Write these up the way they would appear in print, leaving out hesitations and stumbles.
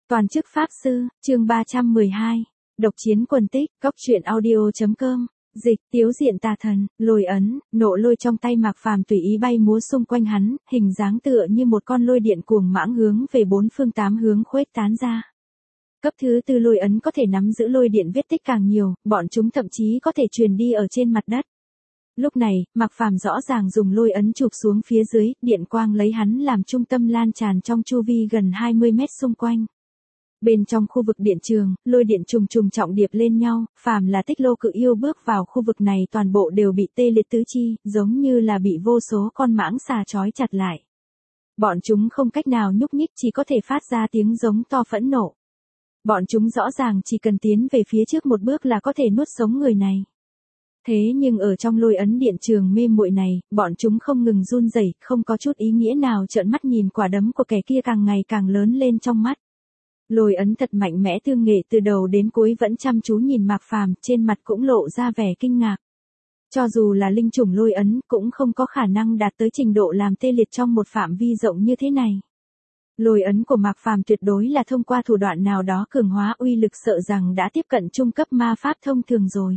Toàn chức Pháp Sư, chương 312. Độc chiến quần tích, góc truyện audio.com. Dịch, tiếu diện tà thần, lôi ấn, nộ lôi trong tay Mạc Phàm tùy ý bay múa xung quanh hắn, hình dáng tựa như một con lôi điện cuồng mãng hướng về bốn phương tám hướng khuếch tán ra. Cấp thứ tư lôi ấn có thể nắm giữ lôi điện vết tích càng nhiều, bọn chúng thậm chí có thể truyền đi ở trên mặt đất. Lúc này, Mạc Phàm rõ ràng dùng lôi ấn chụp xuống phía dưới, điện quang lấy hắn làm trung tâm lan tràn trong chu vi gần 20 mét xung quanh. Bên trong khu vực điện trường, lôi điện trùng trùng trọng điệp lên nhau, phàm là Tích Lô Cự Yêu bước vào khu vực này toàn bộ đều bị tê liệt tứ chi, giống như là bị vô số con mãng xà trói chặt lại. Bọn chúng không cách nào nhúc nhích, chỉ có thể phát ra tiếng giống to phẫn nộ. Bọn chúng rõ ràng chỉ cần tiến về phía trước một bước là có thể nuốt sống người này. Thế nhưng ở trong lôi ấn điện trường mê muội này, bọn chúng không ngừng run rẩy, không có chút ý nghĩa nào, trợn mắt nhìn quả đấm của kẻ kia càng ngày càng lớn lên trong mắt. Lôi ấn thật mạnh mẽ, Tương Nghệ từ đầu đến cuối vẫn chăm chú nhìn Mạc Phàm, trên mặt cũng lộ ra vẻ kinh ngạc. Cho dù là linh chủng lôi ấn cũng không có khả năng đạt tới trình độ làm tê liệt trong một phạm vi rộng như thế này. Lôi ấn của Mạc Phàm tuyệt đối là thông qua thủ đoạn nào đó cường hóa, uy lực sợ rằng đã tiếp cận trung cấp ma pháp thông thường rồi.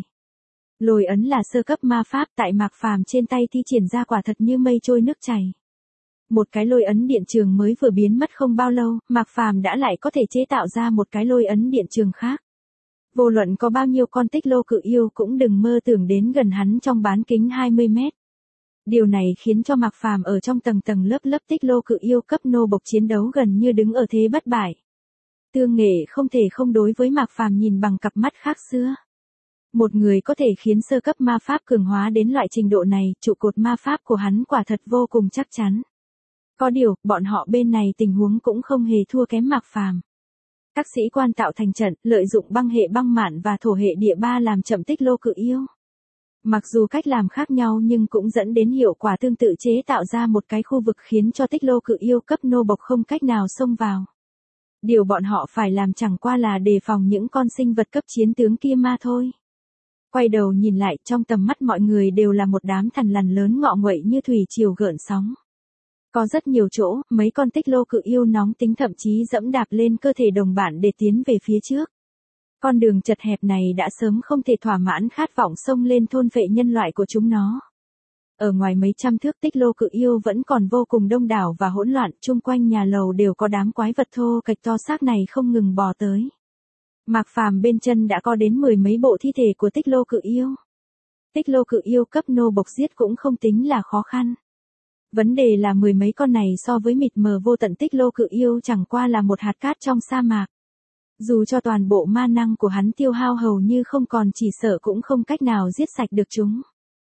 Lôi ấn là sơ cấp ma pháp, tại Mạc Phàm trên tay thi triển ra quả thật như mây trôi nước chảy. Một cái lôi ấn điện trường mới vừa biến mất không bao lâu, Mạc Phàm đã lại có thể chế tạo ra một cái lôi ấn điện trường khác. Vô luận có bao nhiêu con Tích Lô Cự Yêu cũng đừng mơ tưởng đến gần hắn trong bán kính 20 mét. Điều này khiến cho Mạc Phàm ở trong tầng tầng lớp lớp Tích Lô Cự Yêu cấp nô bộc chiến đấu gần như đứng ở thế bất bại. Tương Nghệ không thể không đối với Mạc Phàm nhìn bằng cặp mắt khác xưa. Một người có thể khiến sơ cấp ma pháp cường hóa đến loại trình độ này, trụ cột ma pháp của hắn quả thật vô cùng chắc chắn. Có điều, bọn họ bên này tình huống cũng không hề thua kém Mạc Phàm. Các sĩ quan tạo thành trận, lợi dụng băng hệ băng mạn và thổ hệ địa ba làm chậm Tích Lô Cự Yêu. Mặc dù cách làm khác nhau nhưng cũng dẫn đến hiệu quả tương tự, chế tạo ra một cái khu vực khiến cho Tích Lô Cự Yêu cấp nô bộc không cách nào xông vào. Điều bọn họ phải làm chẳng qua là đề phòng những con sinh vật cấp chiến tướng kia mà thôi. Quay đầu nhìn lại, trong tầm mắt mọi người đều là một đám thằn lằn lớn ngọ nguậy như thủy triều gợn sóng. Có rất nhiều chỗ, mấy con Tích Lô Cự Yêu nóng tính thậm chí dẫm đạp lên cơ thể đồng bạn để tiến về phía trước. Con đường chật hẹp này đã sớm không thể thỏa mãn khát vọng xông lên thôn phệ nhân loại của chúng nó. Ở ngoài mấy trăm thước, Tích Lô Cự Yêu vẫn còn vô cùng đông đảo và hỗn loạn, chung quanh nhà lầu đều có đám quái vật thô kệch to xác này không ngừng bò tới. Mạc Phàm bên chân đã có đến 10 mấy bộ thi thể của Tích Lô Cự Yêu. Tích Lô Cự Yêu cấp nô bộc giết cũng không tính là khó khăn. Vấn đề là 10 mấy con này so với mịt mờ vô tận Tích Lô Cự Yêu chẳng qua là một hạt cát trong sa mạc. Dù cho toàn bộ ma năng của hắn tiêu hao hầu như không còn, chỉ sợ cũng không cách nào giết sạch được chúng.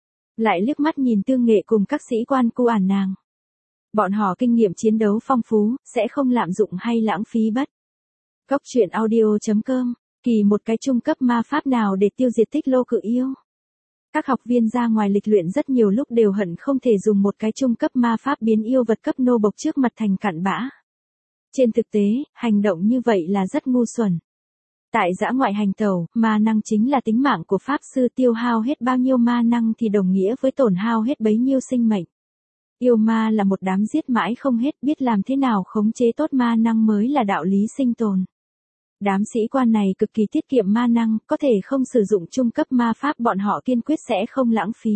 Lại liếc mắt nhìn Tương Nghệ cùng các sĩ quan cu ản nàng. Bọn họ kinh nghiệm chiến đấu phong phú, sẽ không lạm dụng hay lãng phí bất. Góc truyện audio.com, kỳ một cái trung cấp ma pháp nào để tiêu diệt Tích Lô Cự Yêu. Các học viên ra ngoài lịch luyện rất nhiều lúc đều hận không thể dùng một cái trung cấp ma pháp biến yêu vật cấp nô bộc trước mặt thành cặn bã. Trên thực tế, hành động như vậy là rất ngu xuẩn. Tại dã ngoại hành tẩu, ma năng chính là tính mạng của pháp sư, tiêu hao hết bao nhiêu ma năng thì đồng nghĩa với tổn hao hết bấy nhiêu sinh mệnh. Yêu ma là một đám giết mãi không hết, biết làm thế nào khống chế tốt ma năng mới là đạo lý sinh tồn. Đám sĩ quan này cực kỳ tiết kiệm ma năng, có thể không sử dụng trung cấp ma pháp, bọn họ kiên quyết sẽ không lãng phí.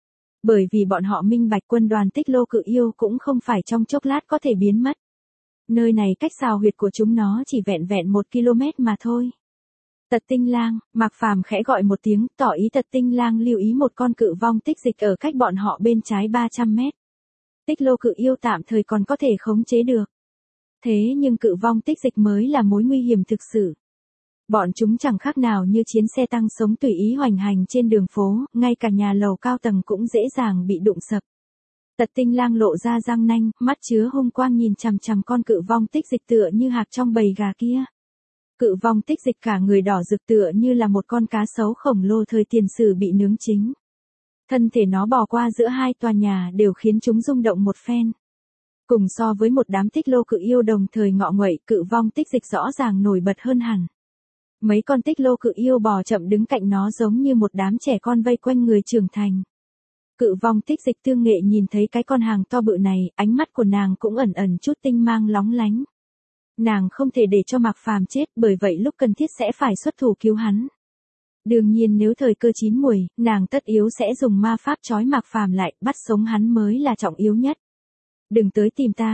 Bởi vì bọn họ minh bạch quân đoàn Tích Lô Cự Yêu cũng không phải trong chốc lát có thể biến mất. Nơi này cách xào huyệt của chúng nó chỉ vẹn vẹn 1 km mà thôi. Tật Tinh Lang, Mạc Phàm khẽ gọi một tiếng, tỏ ý Tật Tinh Lang lưu ý một con cự vong tích dịch ở cách bọn họ bên trái 300 mét. Tích Lô Cự Yêu tạm thời còn có thể khống chế được. Thế nhưng cự vong tích dịch mới là mối nguy hiểm thực sự. Bọn chúng chẳng khác nào như chiến xe tăng sống tùy ý hoành hành trên đường phố, ngay cả nhà lầu cao tầng cũng dễ dàng bị đụng sập. Tật Tinh Lang lộ ra răng nanh, mắt chứa hung quang nhìn chằm chằm con cự vong tích dịch tựa như hạc trong bầy gà kia. Cự vong tích dịch cả người đỏ rực tựa như là một con cá sấu khổng lồ thời tiền sử bị nướng chín. Thân thể nó bò qua giữa hai tòa nhà đều khiến chúng rung động một phen. Cùng so với một đám Tích Lô Cự Yêu đồng thời ngọ nguậy, cự vong tích dịch rõ ràng nổi bật hơn hẳn. Mấy con Tích Lô Cự Yêu bò chậm đứng cạnh nó giống như một đám trẻ con vây quanh người trưởng thành. Cự vong tích dịch Tương Nghệ nhìn thấy cái con hàng to bự này, ánh mắt của nàng cũng ẩn ẩn chút tinh mang lóng lánh. Nàng không thể để cho Mạc Phàm chết, bởi vậy lúc cần thiết sẽ phải xuất thủ cứu hắn. Đương nhiên nếu thời cơ chín muồi, nàng tất yếu sẽ dùng ma pháp trói Mạc Phàm lại, bắt sống hắn mới là trọng yếu nhất. Đừng tới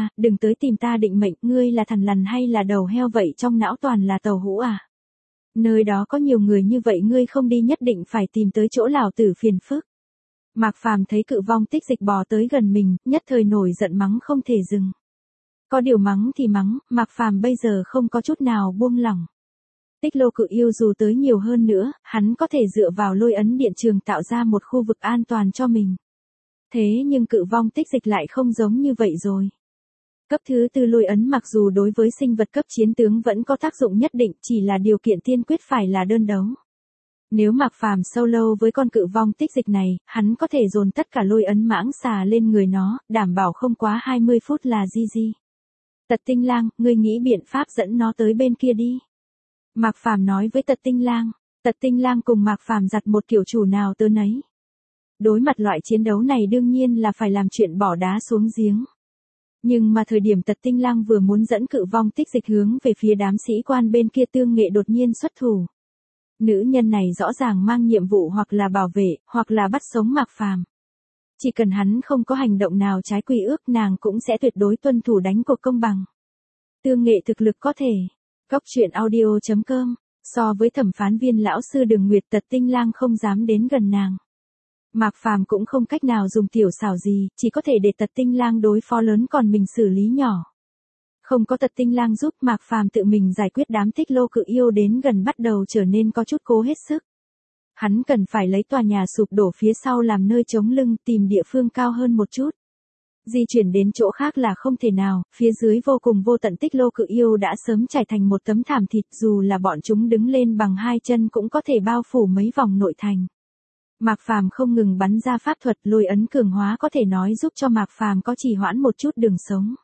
tìm ta định mệnh, ngươi là thằn lằn hay là đầu heo vậy, trong não toàn là tàu hũ à? Nơi đó có nhiều người như vậy, ngươi không đi nhất định phải tìm tới chỗ lão tử phiền phức. Mạc Phàm thấy cự vong Tích Dịch bò tới gần mình, nhất thời nổi giận mắng không thể dừng. Có điều mắng thì mắng, Mạc Phàm bây giờ không có chút nào buông lỏng. Tích Lô Cự Yêu dù tới nhiều hơn nữa, hắn có thể dựa vào lôi ấn điện trường tạo ra một khu vực an toàn cho mình. Thế nhưng cự vong Tích Dịch lại không giống như vậy rồi. Cấp thứ tư lôi ấn mặc dù đối với sinh vật cấp chiến tướng vẫn có tác dụng nhất định, chỉ là điều kiện tiên quyết phải là đơn đấu. Nếu Mạc Phàm solo với con cự vong Tích Dịch này, hắn có thể dồn tất cả lôi ấn mãng xà lên người nó, đảm bảo không quá 20 phút là GG. Tật Tinh Lang, ngươi nghĩ biện pháp dẫn nó tới bên kia đi. Mạc Phàm nói với Tật Tinh Lang. Tật Tinh Lang cùng Mạc Phàm giặt một kiểu chủ nào tớ nấy. Đối mặt loại chiến đấu này đương nhiên là phải làm chuyện bỏ đá xuống giếng. Nhưng mà thời điểm Tật Tinh Lang vừa muốn dẫn cự vong Tích Dịch hướng về phía đám sĩ quan bên kia, Tương Nghệ đột nhiên xuất thủ. Nữ nhân này rõ ràng mang nhiệm vụ hoặc là bảo vệ, hoặc là bắt sống Mạc Phàm. Chỉ cần hắn không có hành động nào trái quy ước, nàng cũng sẽ tuyệt đối tuân thủ đánh cuộc công bằng. Tương Nghệ thực lực có thể. Cóc truyện audio.com. So với thẩm phán viên lão sư Đường Nguyệt, Tật Tinh Lang không dám đến gần nàng. Mạc Phàm cũng không cách nào dùng tiểu xảo gì, chỉ có thể để Tật Tinh Lang đối phó lớn, còn mình xử lý nhỏ. Không có Tật Tinh Lang giúp, Mạc Phàm tự mình giải quyết đám Tích Lô Cự Yêu đến gần bắt đầu trở nên có chút cố hết sức. Hắn cần phải lấy tòa nhà sụp đổ phía sau làm nơi chống lưng, tìm địa phương cao hơn một chút. Di chuyển đến chỗ khác là không thể nào, phía dưới vô cùng vô tận Tích Lô Cự Yêu đã sớm trải thành một tấm thảm thịt, dù là bọn chúng đứng lên bằng hai chân cũng có thể bao phủ mấy vòng nội thành. Mạc Phàm không ngừng bắn ra pháp thuật, lôi ấn cường hóa có thể nói giúp cho Mạc Phàm có trì hoãn một chút đường sống.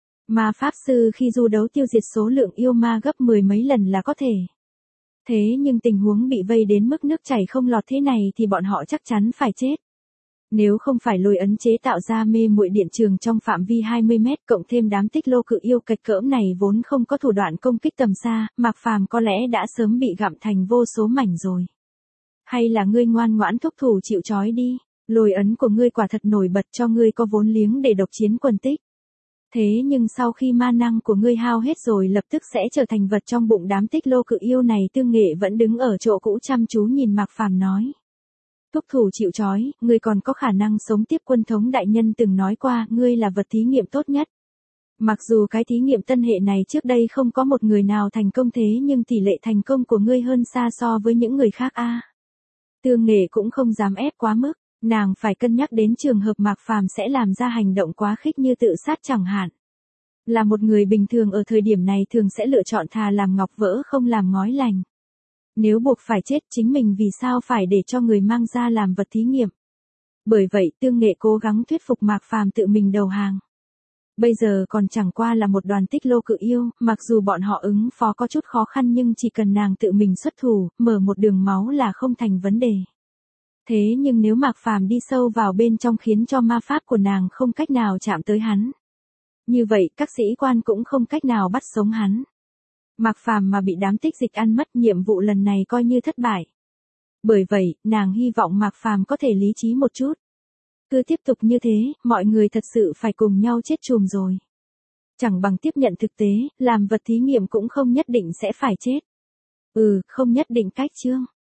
Ma pháp sư khi du đấu tiêu diệt số lượng yêu ma gấp 10 mấy lần là có thể. Thế nhưng tình huống bị vây đến mức nước chảy không lọt thế này thì bọn họ chắc chắn phải chết. Nếu không phải lôi ấn chế tạo ra mê muội điện trường trong phạm vi 20 mét, cộng thêm đám Tích Lô Cự Yêu kịch cỡm này vốn không có thủ đoạn công kích tầm xa, Mạc Phàm có lẽ đã sớm bị gặm thành vô số mảnh rồi. Hay là ngươi ngoan ngoãn thúc thủ chịu trói đi, lôi ấn của ngươi quả thật nổi bật, cho ngươi có vốn liếng để độc chiến quần Tích. Thế nhưng sau khi ma năng của ngươi hao hết rồi, lập tức sẽ trở thành vật trong bụng đám Tích Lô Cự Yêu này. Tương Nghệ vẫn đứng ở chỗ cũ chăm chú nhìn Mạc Phàm nói. Thúc thủ chịu trói, ngươi còn có khả năng sống tiếp. Quân thống đại nhân từng nói qua, ngươi là vật thí nghiệm tốt nhất. Mặc dù cái thí nghiệm tân hệ này trước đây không có một người nào thành công, thế nhưng tỷ lệ thành công của ngươi hơn xa so với những người khác a. Tương Nghệ cũng không dám ép quá mức, nàng phải cân nhắc đến trường hợp Mạc Phàm sẽ làm ra hành động quá khích như tự sát chẳng hạn. Là một người bình thường ở thời điểm này thường sẽ lựa chọn thà làm ngọc vỡ không làm ngói lành. Nếu buộc phải chết, chính mình vì sao phải để cho người mang ra làm vật thí nghiệm. Bởi vậy Tương Nghệ cố gắng thuyết phục Mạc Phàm tự mình đầu hàng. Bây giờ còn chẳng qua là một đoàn Tích Lô Cự Yêu, mặc dù bọn họ ứng phó có chút khó khăn nhưng chỉ cần nàng tự mình xuất thủ, mở một đường máu là không thành vấn đề. Thế nhưng nếu Mạc Phàm đi sâu vào bên trong khiến cho ma pháp của nàng không cách nào chạm tới hắn. Như vậy các sĩ quan cũng không cách nào bắt sống hắn. Mạc Phàm mà bị đám Tích Dịch ăn mất, nhiệm vụ lần này coi như thất bại. Bởi vậy, nàng hy vọng Mạc Phàm có thể lý trí một chút. Cứ tiếp tục như thế, mọi người thật sự phải cùng nhau chết chùm rồi. Chẳng bằng tiếp nhận thực tế, làm vật thí nghiệm cũng không nhất định sẽ phải chết. Không nhất định cách chương.